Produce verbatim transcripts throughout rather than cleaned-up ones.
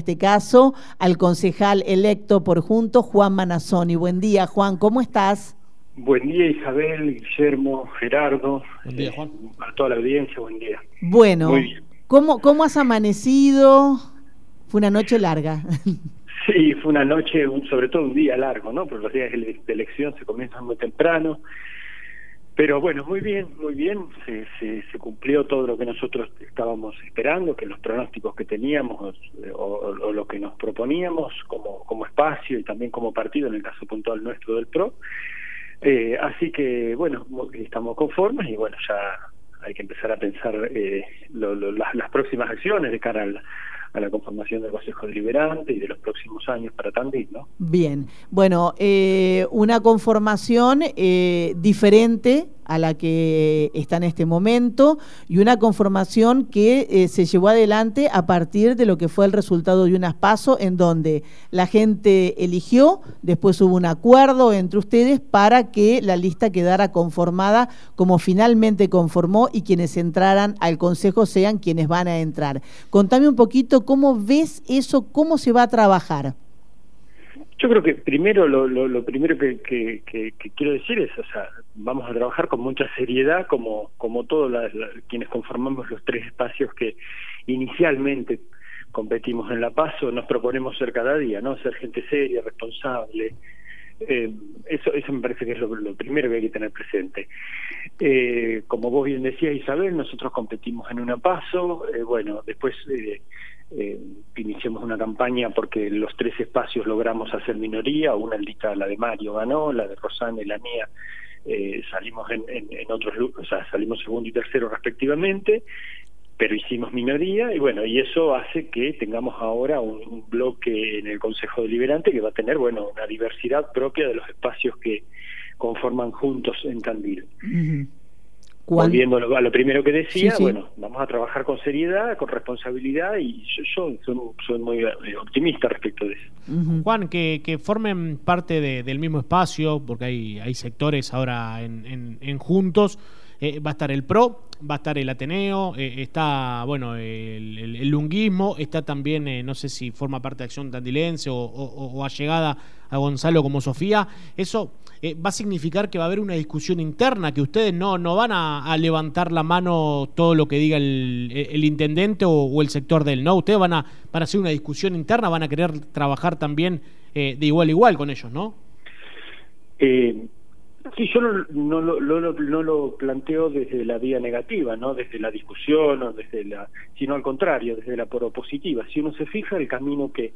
este caso, al concejal electo por Juntos, Juan Manassoni. Buen día, Juan, ¿cómo estás? Buen día, Isabel, Guillermo, Gerardo. Buen día, Juan. Eh, a toda la audiencia, buen día. Bueno, Muy bien. ¿cómo, cómo has amanecido? Fue una noche larga. Sí, fue una noche, un, sobre todo un día largo, ¿no? Porque los días de elección se comienzan muy temprano. Pero bueno, muy bien, muy bien. Se, se, se cumplió todo lo que nosotros estábamos esperando, que los pronósticos que teníamos o, o, o lo que nos proponíamos como, como espacio y también como partido, en el caso puntual nuestro del P R O. Eh, así que, bueno, estamos conformes y bueno, ya hay que empezar a pensar eh, lo, lo, las, las próximas acciones de cara al, a la conformación del Consejo Deliberante y de los próximos años para Tandil, ¿no? Bien, bueno, eh, una conformación eh, diferente a la que está en este momento y una conformación que eh, se llevó adelante a partir de lo que fue el resultado de unas PASO, en donde la gente eligió, después hubo un acuerdo entre ustedes para que la lista quedara conformada como finalmente conformó y quienes entraran al Consejo sean quienes van a entrar. Contame un poquito cómo ves eso, cómo se va a trabajar. Yo creo que primero lo, lo, lo primero que, que, que, que quiero decir es, o sea, vamos a trabajar con mucha seriedad como como todos la, la, quienes conformamos los tres espacios que inicialmente competimos en la PASO, nos proponemos ser cada día, ¿no? Ser gente seria, responsable. Eh, eso eso me parece que es lo, lo primero que hay que tener presente. Eh, como vos bien decías, Isabel, nosotros competimos en una PASO, eh, bueno, después eh, eh, iniciamos una campaña porque los tres espacios logramos hacer minoría, una lista, la de Mario ganó, la de Rosana y la mía eh, salimos en, en, en otros, o sea, salimos segundo y tercero respectivamente, pero hicimos minoría y bueno, y eso hace que tengamos ahora un, un bloque en el Consejo Deliberante que va a tener, bueno, una diversidad propia de los espacios que conforman Juntos en Tandil. Uh-huh. Volviendo a lo, a lo primero que decía, sí, sí. Bueno, vamos a trabajar con seriedad, con responsabilidad y yo, yo soy, soy muy optimista respecto de eso. Uh-huh. Juan, que, que formen parte de, del mismo espacio, porque hay, hay sectores ahora en, en, en Juntos, eh, va a estar el P R O, va a estar el Ateneo, eh, está, bueno, el, el, el lunguismo, está también, eh, no sé si forma parte de Acción Tandilense o, o, o allegada a Gonzalo como Sofía. Eso eh, va a significar que va a haber una discusión interna, que ustedes no, no van a, a levantar la mano todo lo que diga el, el intendente o, o el sector de él, ¿no? Ustedes van a, van a hacer una discusión interna, van a querer trabajar también eh, de igual a igual con ellos, ¿no? Eh... Sí, yo no, no, no, no, no lo planteo desde la vía negativa, no desde la discusión o desde la, sino al contrario, desde la propositiva. Si uno se fija, el camino que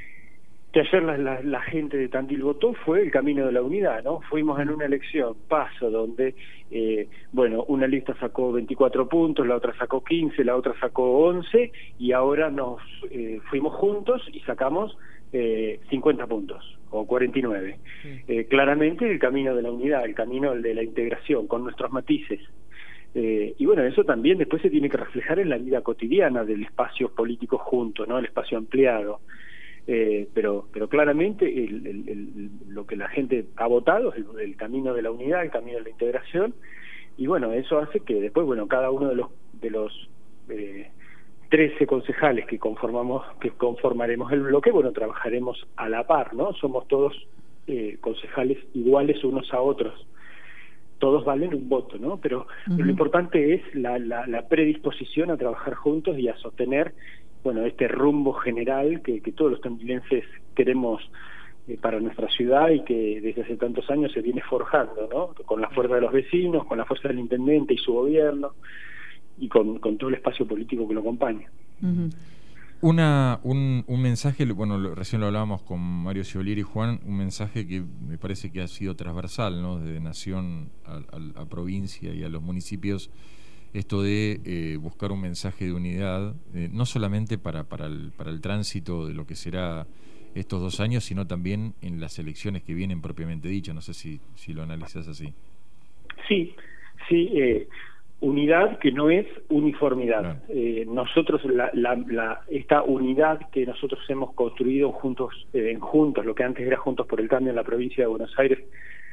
que ayer la, la, la gente de Tandil votó fue el camino de la unidad, ¿no? Fuimos en una elección paso donde, eh, bueno, una lista sacó veinticuatro puntos, la otra sacó quince, la otra sacó once y ahora nos eh, fuimos juntos y sacamos eh, cincuenta puntos o cuarenta y nueve. Sí. Eh, claramente el camino de la unidad, el camino de la integración con nuestros matices. Eh, y bueno, eso también después se tiene que reflejar en la vida cotidiana del espacio político junto, ¿no? El espacio ampliado. Eh, pero pero claramente el, el, el, lo que la gente ha votado es el, el camino de la unidad, el camino de la integración, y bueno, eso hace que después, bueno, cada uno de los de los eh, trece concejales que conformamos que conformaremos el bloque, bueno, trabajaremos a la par, ¿no? Somos todos eh, concejales iguales unos a otros, todos valen un voto, ¿no? Pero, uh-huh. pero lo importante es la, la, la predisposición a trabajar juntos y a sostener, bueno, este rumbo general que, que todos los tandilenses queremos eh, para nuestra ciudad y que desde hace tantos años se viene forjando, ¿no? Con la fuerza de los vecinos, con la fuerza del intendente y su gobierno y con, con todo el espacio político que lo acompaña. Uh-huh. Una, un, un mensaje, bueno, lo, recién lo hablábamos con Mario Sciolieri y Juan, un mensaje que me parece que ha sido transversal, ¿no? Desde nación a, a, a provincia y a los municipios, esto de eh, buscar un mensaje de unidad, eh, no solamente para, para, el, para el tránsito de lo que será estos dos años, sino también en las elecciones que vienen propiamente dicho. No sé si, si lo analizás así. Sí, sí, eh, unidad que no es uniformidad. Claro. Eh, nosotros, la, la, la, esta unidad que nosotros hemos construido juntos, eh, en Juntos, lo que antes era Juntos por el Cambio en la provincia de Buenos Aires,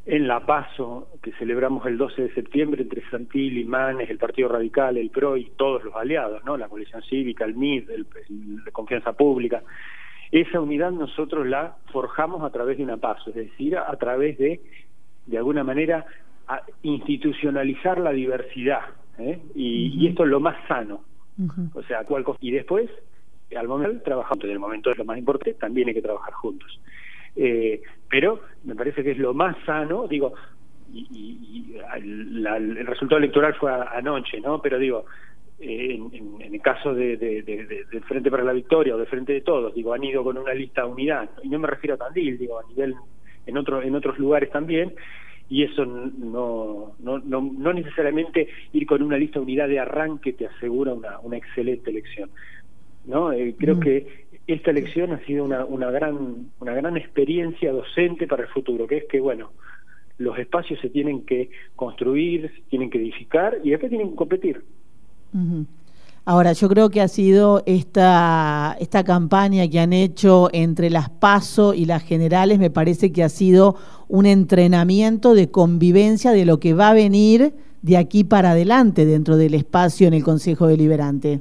en la PASO, que celebramos el doce de septiembre entre Santilli, Manes, el Partido Radical, el PRO y todos los aliados, ¿no? La Coalición Cívica, el M I D, el, el, la Confianza Pública. Esa unidad nosotros la forjamos a través de una PASO, es decir, a, a través de, de alguna manera, a institucionalizar la diversidad, ¿eh? y, uh-huh. y esto es lo más sano. Uh-huh. O sea, cual cosa. Y después, al momento, trabajamos, en el momento es lo más importante, también hay que trabajar juntos. Eh, pero me parece que es lo más sano, digo, y, y, y la, el resultado electoral fue a, anoche, ¿no? Pero digo, eh, en, en, en el caso de, de, de, de, del Frente para la Victoria o del Frente de Todos, digo, han ido con una lista unidad, y no me refiero a Tandil, digo, a nivel, en, otro, en otros lugares también, y eso no, no, no, no necesariamente ir con una lista unidad de arranque te asegura una, una excelente elección, ¿no? Eh, creo mm. que esta elección ha sido una, una gran una gran experiencia docente para el futuro, que es que, bueno, los espacios se tienen que construir, se tienen que edificar y después tienen que competir. Uh-huh. Ahora, yo creo que ha sido esta, esta campaña que han hecho entre las PASO y las generales, me parece que ha sido un entrenamiento de convivencia de lo que va a venir de aquí para adelante dentro del espacio en el Consejo Deliberante.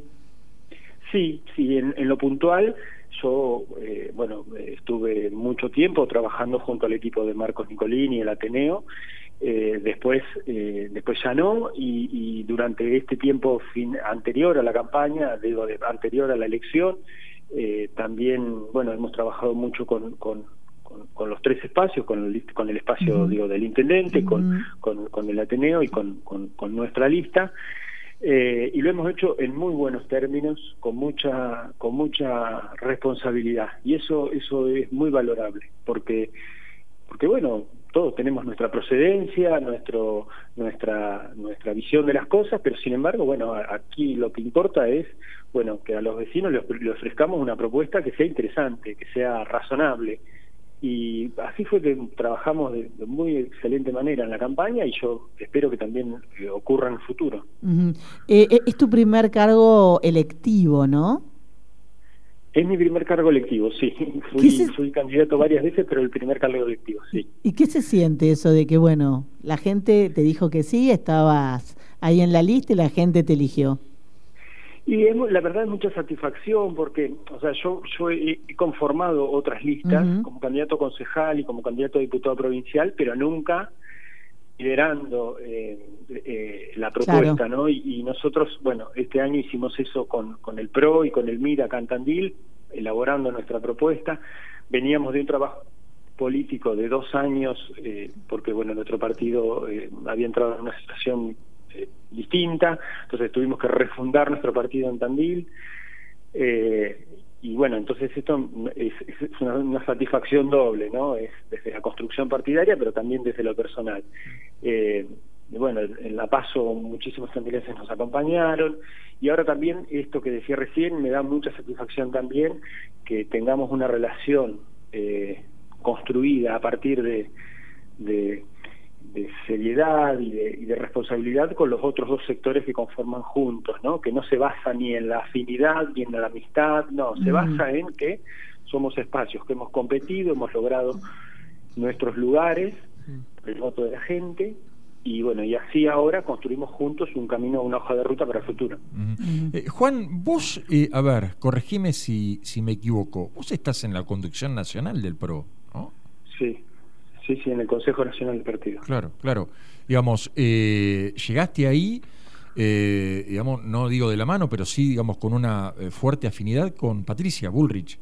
Sí, sí, en, en lo puntual, yo, eh, bueno, estuve mucho tiempo trabajando junto al equipo de Marcos Nicolini, el Ateneo, eh, después eh, después ya no, y, y durante este tiempo fin, anterior a la campaña, digo, de, anterior a la elección, eh, también, bueno, hemos trabajado mucho con, con, con, con los tres espacios, con el, con el espacio, uh-huh. digo, del Intendente, uh-huh. con, con, con el Ateneo y con, con, con nuestra lista. Eh, y lo hemos hecho en muy buenos términos, con mucha con mucha responsabilidad, y eso eso es muy valorable, porque porque bueno, todos tenemos nuestra procedencia, nuestro nuestra nuestra visión de las cosas, pero sin embargo, bueno, aquí lo que importa es, bueno, que a los vecinos les, les ofrezcamos una propuesta que sea interesante, que sea razonable. Y así fue que trabajamos de, de muy excelente manera en la campaña, y yo espero que también eh, ocurra en el futuro. Uh-huh. eh, es tu primer cargo electivo, ¿no? Es mi primer cargo electivo, sí. Fui, se... fui candidato varias veces, pero el primer cargo electivo, sí. ¿Y qué se siente eso de que, bueno, la gente te dijo que sí, estabas ahí en la lista y la gente te eligió? Y es, la verdad es mucha satisfacción, porque, o sea, yo yo he, he conformado otras listas, uh-huh. como candidato concejal y como candidato a diputado provincial, pero nunca liderando eh, eh, la propuesta, claro. ¿no? Y, y nosotros, bueno, este año hicimos eso con, con el PRO y con el M I D acá en Tandil, elaborando nuestra propuesta. Veníamos de un trabajo político de dos años, eh, porque, bueno, nuestro partido eh, había entrado en una situación Eh, distinta, entonces tuvimos que refundar nuestro partido en Tandil, eh, y bueno, entonces esto es, es una, una satisfacción doble, ¿no? Es desde la construcción partidaria, pero también desde lo personal. Eh, y bueno, en la PASO muchísimos tandilenses nos acompañaron, y ahora también esto que decía recién me da mucha satisfacción también, que tengamos una relación eh, construida a partir de, de de seriedad y de, y de responsabilidad con los otros dos sectores que conforman juntos, ¿no? Que no se basa ni en la afinidad ni en la amistad, no, se mm. basa en que somos espacios que hemos competido, hemos logrado nuestros lugares, mm. el voto de la gente, y bueno, y así ahora construimos juntos un camino, una hoja de ruta para el futuro. Mm. Eh, Juan, vos, eh, a ver, corregime si, si me equivoco, vos estás en la conducción nacional del PRO, ¿no? Sí. Sí, sí, en el Consejo Nacional del Partido. Claro, claro. Digamos, eh, llegaste ahí, eh, digamos, no digo de la mano, pero sí, digamos, con una eh, fuerte afinidad con Patricia Bullrich.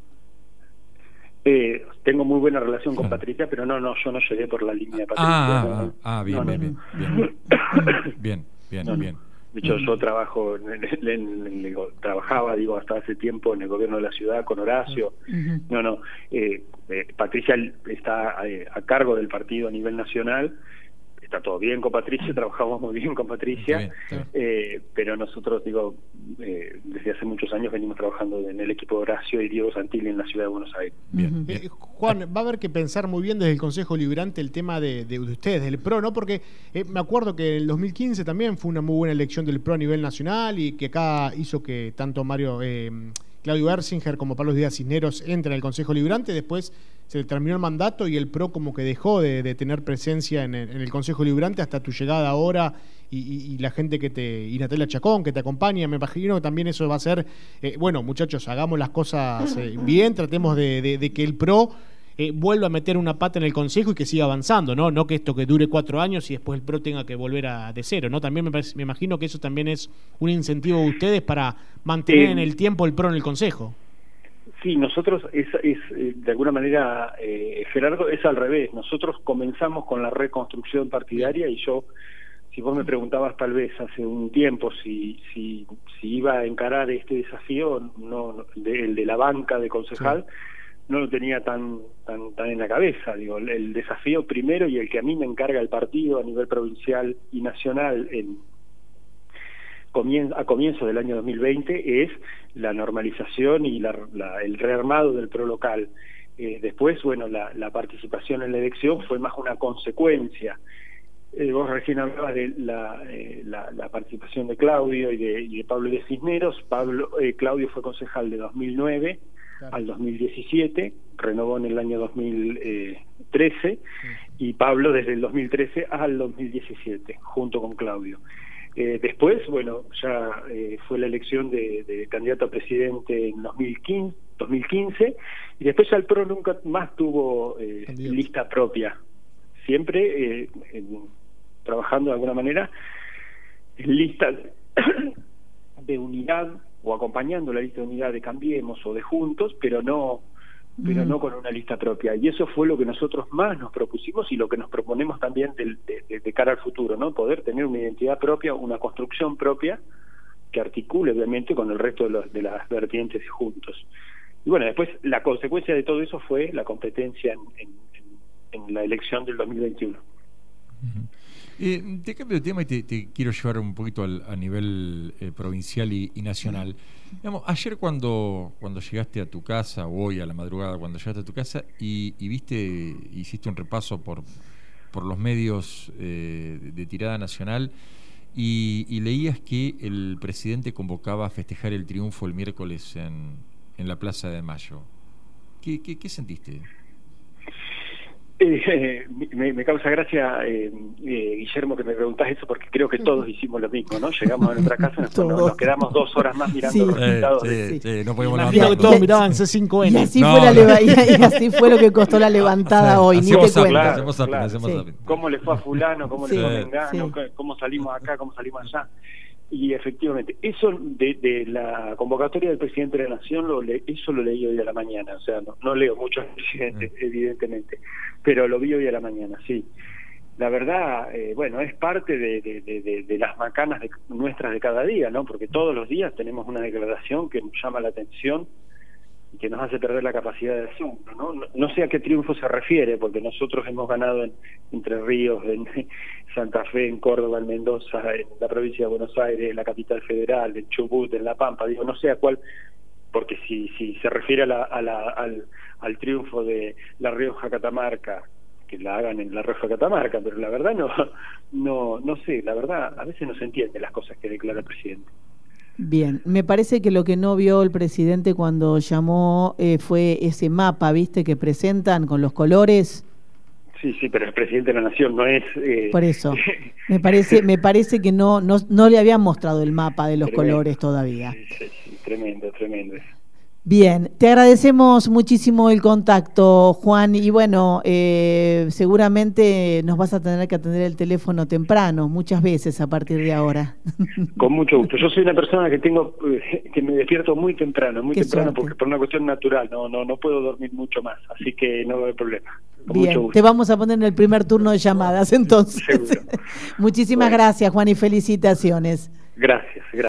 Eh, tengo muy buena relación con Patricia, pero no, no, yo no llegué por la línea de Patricia. Ah, no, no. ah bien, no, bien, no. bien, bien, bien, bien, no, bien. De hecho, yo trabajo, en, en, en, en, trabajaba, digo, hasta hace tiempo en el gobierno de la ciudad con Horacio. Uh-huh. No, no, eh, eh, Patricia está eh, a cargo del partido a nivel nacional. Está todo bien con Patricia, trabajamos muy bien con Patricia, bien, claro. eh, pero nosotros, digo, eh, desde hace muchos años venimos trabajando en el equipo de Horacio y Diego Santilli en la ciudad de Buenos Aires. Bien, bien. Eh, Juan, va a haber que pensar muy bien desde el Consejo Deliberante el tema de, de, de ustedes, del PRO, ¿no? Porque eh, me acuerdo que en el dos mil quince también fue una muy buena elección del PRO a nivel nacional, y que acá hizo que tanto Mario... Eh, Claudio Berzinger como Pablo Díaz Cisneros entra en el Consejo Liberante, después se terminó el mandato y el P R O como que dejó de, de tener presencia en el, en el Consejo Liberante hasta tu llegada ahora y, y, y la gente que te... y Natalia Chacón que te acompaña, me imagino que también eso va a ser... Eh, bueno, muchachos, hagamos las cosas eh, bien, tratemos de, de, de que el P R O eh, vuelva a meter una pata en el Consejo y que siga avanzando, ¿no? No que esto que dure cuatro años y después el P R O tenga que volver a de cero, ¿no? También me, parece, me imagino que eso también es un incentivo de ustedes para mantener eh, en el tiempo el P R O en el Consejo. Sí, nosotros es, es de alguna manera, eh, Gerardo, es al revés. Nosotros comenzamos con la reconstrucción partidaria y yo, si vos me preguntabas tal vez hace un tiempo si si, si iba a encarar este desafío, no, de, el de la banca de concejal, sí, no lo tenía tan tan tan en la cabeza. Digo, el, el desafío primero y el que a mí me encarga el partido a nivel provincial y nacional en a comienzos del año dos mil veinte es la normalización y la, la, el rearmado del P R O local. Eh, después, bueno, la, la participación en la elección fue más una consecuencia. Eh, vos recién hablabas de la, eh, la, la participación de Claudio y de, y de Pablo de Cisneros. Pablo, eh, Claudio fue concejal de dos mil nueve claro. al dos mil diecisiete, renovó en el año dos mil trece, sí. y Pablo desde el dos mil trece al dos mil diecisiete, junto con Claudio. Eh, después, bueno, ya eh, fue la elección de, de candidato a presidente en dos mil quince y después ya el P R O nunca más tuvo eh, lista propia, siempre eh, en, trabajando de alguna manera en listas de unidad o acompañando la lista de unidad de Cambiemos o de Juntos, pero no pero mm. no con una lista propia, y eso fue lo que nosotros más nos propusimos y lo que nos proponemos también de, de, de cara al futuro, ¿no? Poder tener una identidad propia, una construcción propia que articule obviamente con el resto de, los, de las vertientes Juntos. Y bueno, después la consecuencia de todo eso fue la competencia en, en, en la elección del dos mil veintiuno. Uh-huh. Eh, te cambio de tema y te, te quiero llevar un poquito al, a nivel eh, provincial y, y nacional. Digamos, ayer cuando, cuando llegaste a tu casa, o hoy a la madrugada cuando llegaste a tu casa y, y viste, hiciste un repaso por, por los medios eh, de, de tirada nacional y, y leías que el presidente convocaba a festejar el triunfo el miércoles en, en la Plaza de Mayo. ¿Qué, qué, qué sentiste? Eh, me, me causa gracia, eh, eh, Guillermo, que me preguntás eso, porque creo que todos hicimos lo mismo, ¿no? Llegamos a nuestra casa, nos, nos quedamos dos horas más mirando sí. los resultados. Eh, sí, de... sí, no podemos levantar. Todos miraban C cinco N. Y así, no, fue la no. leva- y así fue lo que costó la levantada sí, hoy, ni te cuento. Claro, hacemos zapping, claro. hacemos Sí. zapping. ¿Cómo le fue a fulano? ¿Cómo Sí, le fue a Mengano? sí. ¿Cómo salimos acá? ¿Cómo salimos allá? Y efectivamente, eso de, de la convocatoria del presidente de la Nación, lo le, eso lo leí hoy a la mañana. O sea, no, no leo muchos presidentes, mm. evidentemente, pero lo vi hoy a la mañana, sí. La verdad, eh, bueno, es parte de, de, de, de, de las macanas de, nuestras de cada día, ¿no? Porque todos los días tenemos una declaración que nos llama la atención y que nos hace perder la capacidad de asombro, ¿no? No, no sé a qué triunfo se refiere, porque nosotros hemos ganado en Entre Ríos, en Santa Fe, en Córdoba, en Mendoza, en la provincia de Buenos Aires, en la capital federal, en Chubut, en La Pampa. Digo, no sé a cuál, porque si si se refiere a la, a la, al, al triunfo de La Rioja Catamarca, que la hagan en La Rioja Catamarca, pero la verdad no, no, no sé, la verdad a veces no se entiende las cosas que declara el presidente. Bien, me parece que lo que no vio el presidente cuando llamó eh, fue ese mapa, ¿viste? Que presentan con los colores. Sí, sí, pero el presidente de la Nación no es... Eh... Por eso, me parece me parece que no no, no le habían mostrado el mapa de los tremendo. colores todavía. Sí, sí, sí, tremendo, tremendo eso. Bien, te agradecemos muchísimo el contacto, Juan, y bueno, eh, seguramente nos vas a tener que atender el teléfono temprano, muchas veces a partir de ahora. Con mucho gusto. Yo soy una persona que tengo eh, que me despierto muy temprano, muy Qué temprano, suerte. porque por una cuestión natural, no no no puedo dormir mucho más, así que no va a haber problema. Con Bien, mucho gusto. te vamos a poner en el primer turno de llamadas entonces. Seguro. Muchísimas Bueno. gracias, Juan, y felicitaciones. Gracias, gracias.